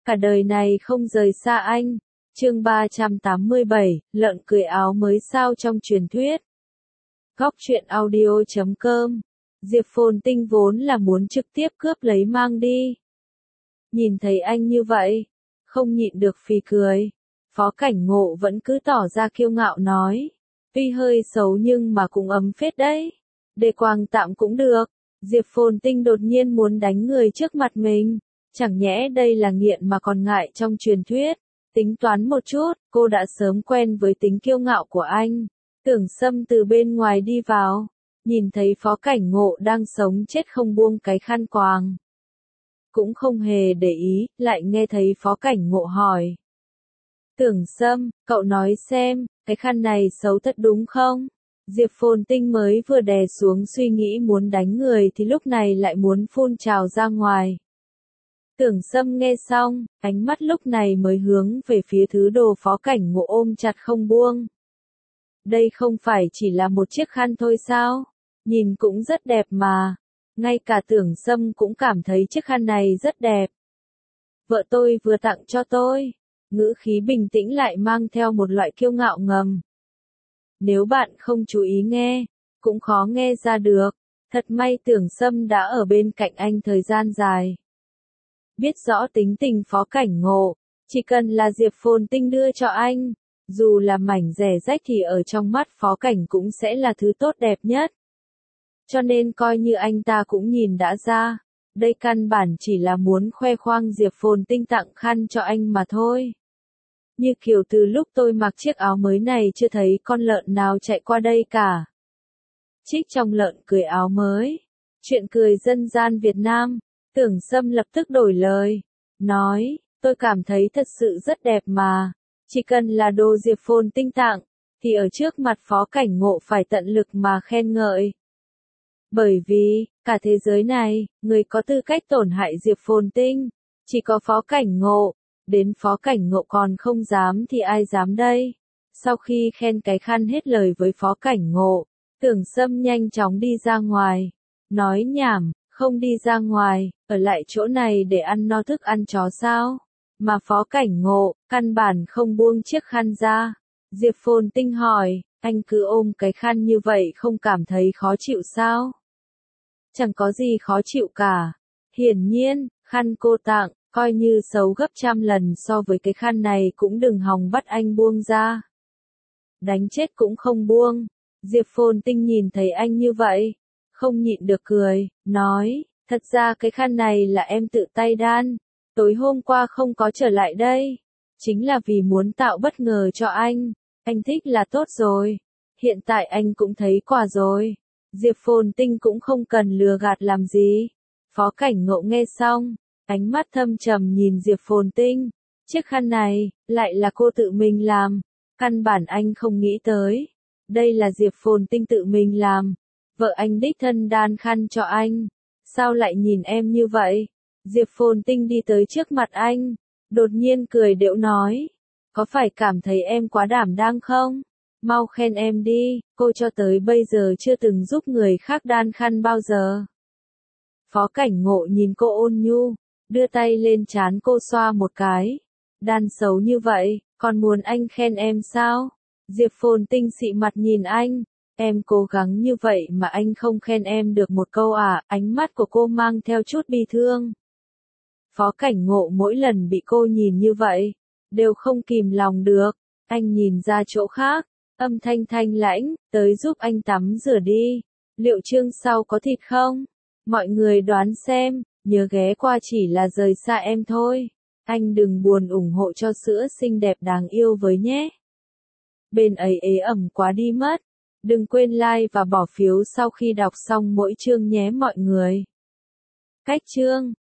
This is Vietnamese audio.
cả đời này không rời xa anh. Chương 387, lợn cười áo mới sao trong truyền thuyết. Góc truyện audio.com. Diệp Phồn Tinh vốn là muốn trực tiếp cướp lấy mang đi. Nhìn thấy anh như vậy, không nhịn được phì cười. Phó Cảnh Ngộ vẫn cứ tỏ ra kiêu ngạo nói, tuy hơi xấu nhưng mà cũng ấm phết đấy. Để quàng tạm cũng được. Diệp Phồn Tinh đột nhiên muốn đánh người trước mặt mình. Chẳng nhẽ đây là nghiện mà còn ngại trong truyền thuyết. Tính toán một chút, cô đã sớm quen với tính kiêu ngạo của anh. Tưởng Sâm từ bên ngoài đi vào, nhìn thấy Phó Cảnh Ngộ đang sống chết không buông cái khăn quàng. Cũng không hề để ý, lại nghe thấy Phó Cảnh Ngộ hỏi. Tưởng Sâm, cậu nói xem, cái khăn này xấu thật đúng không? Diệp Phồn Tinh mới vừa đè xuống suy nghĩ muốn đánh người thì lúc này lại muốn phun trào ra ngoài. Tưởng Sâm nghe xong, ánh mắt lúc này mới hướng về phía thứ đồ Phó Cảnh Ngộ ôm chặt không buông. Đây không phải chỉ là một chiếc khăn thôi sao? Nhìn cũng rất đẹp mà. Ngay cả Tưởng Sâm cũng cảm thấy chiếc khăn này rất đẹp. Vợ tôi vừa tặng cho tôi. Ngữ khí bình tĩnh lại mang theo một loại kiêu ngạo ngầm. Nếu bạn không chú ý nghe, cũng khó nghe ra được. Thật may Tưởng Sâm đã ở bên cạnh anh thời gian dài. Biết rõ tính tình Phó Cảnh Ngộ, chỉ cần là Diệp Phồn Tinh đưa cho anh, dù là mảnh rẻ rách thì ở trong mắt Phó Cảnh cũng sẽ là thứ tốt đẹp nhất. Cho nên coi như anh ta cũng nhìn đã ra, đây căn bản chỉ là muốn khoe khoang Diệp Phồn Tinh tặng khăn cho anh mà thôi. Như kiểu từ lúc tôi mặc chiếc áo mới này chưa thấy con lợn nào chạy qua đây cả. Trích trong lợn cười áo mới. Chuyện cười dân gian Việt Nam. Tưởng Sâm lập tức đổi lời. Nói, tôi cảm thấy thật sự rất đẹp mà. Chỉ cần là đồ Diệp Phồn Tinh tặng, thì ở trước mặt Phó Cảnh Ngộ phải tận lực mà khen ngợi. Bởi vì, cả thế giới này, người có tư cách tổn hại Diệp Phồn Tinh, chỉ có Phó Cảnh Ngộ. Đến Phó Cảnh Ngộ còn không dám thì ai dám đây. Sau khi khen cái khăn hết lời với Phó Cảnh Ngộ, Tưởng Sâm nhanh chóng đi ra ngoài. Nói nhảm, không đi ra ngoài, ở lại chỗ này để ăn no thức ăn chó sao? Mà Phó Cảnh Ngộ, căn bản không buông chiếc khăn ra. Diệp Phồn Tinh hỏi, anh cứ ôm cái khăn như vậy không cảm thấy khó chịu sao? Chẳng có gì khó chịu cả. Hiển nhiên, khăn cô tặng, coi như xấu gấp trăm lần so với cái khăn này cũng đừng hòng bắt anh buông ra. Đánh chết cũng không buông. Diệp Phồn Tinh nhìn thấy anh như vậy, không nhịn được cười, nói, thật ra cái khăn này là em tự tay đan, tối hôm qua không có trở lại đây. Chính là vì muốn tạo bất ngờ cho anh thích là tốt rồi. Hiện tại anh cũng thấy quà rồi. Diệp Phồn Tinh cũng không cần lừa gạt làm gì. Phó Cảnh Ngộ nghe xong, ánh mắt thâm trầm nhìn Diệp Phồn Tinh. Chiếc khăn này, lại là cô tự mình làm. Căn bản anh không nghĩ tới. Đây là Diệp Phồn Tinh tự mình làm. Vợ anh đích thân đan khăn cho anh. Sao lại nhìn em như vậy? Diệp Phồn Tinh đi tới trước mặt anh. Đột nhiên cười đễu nói. Có phải cảm thấy em quá đảm đang không? Mau khen em đi, cô cho tới bây giờ chưa từng giúp người khác đan khăn bao giờ. Phó Cảnh Ngộ nhìn cô ôn nhu, đưa tay lên trán cô xoa một cái. Đan xấu như vậy, còn muốn anh khen em sao? Diệp Phồn Tinh xị mặt nhìn anh. Em cố gắng như vậy mà anh không khen em được một câu à? Ánh mắt của cô mang theo chút bi thương. Phó Cảnh Ngộ mỗi lần bị cô nhìn như vậy, đều không kìm lòng được. Anh nhìn ra chỗ khác, âm thanh thanh lãnh, tới giúp anh tắm rửa đi. Liệu chương sau có thịt không? Mọi người đoán xem, nhớ ghé qua chỉ là rời xa em thôi. Anh đừng buồn ủng hộ cho sữa xinh đẹp đáng yêu với nhé. Bên ấy ế ẩm quá đi mất. Đừng quên like và bỏ phiếu sau khi đọc xong mỗi chương nhé mọi người. Cách chương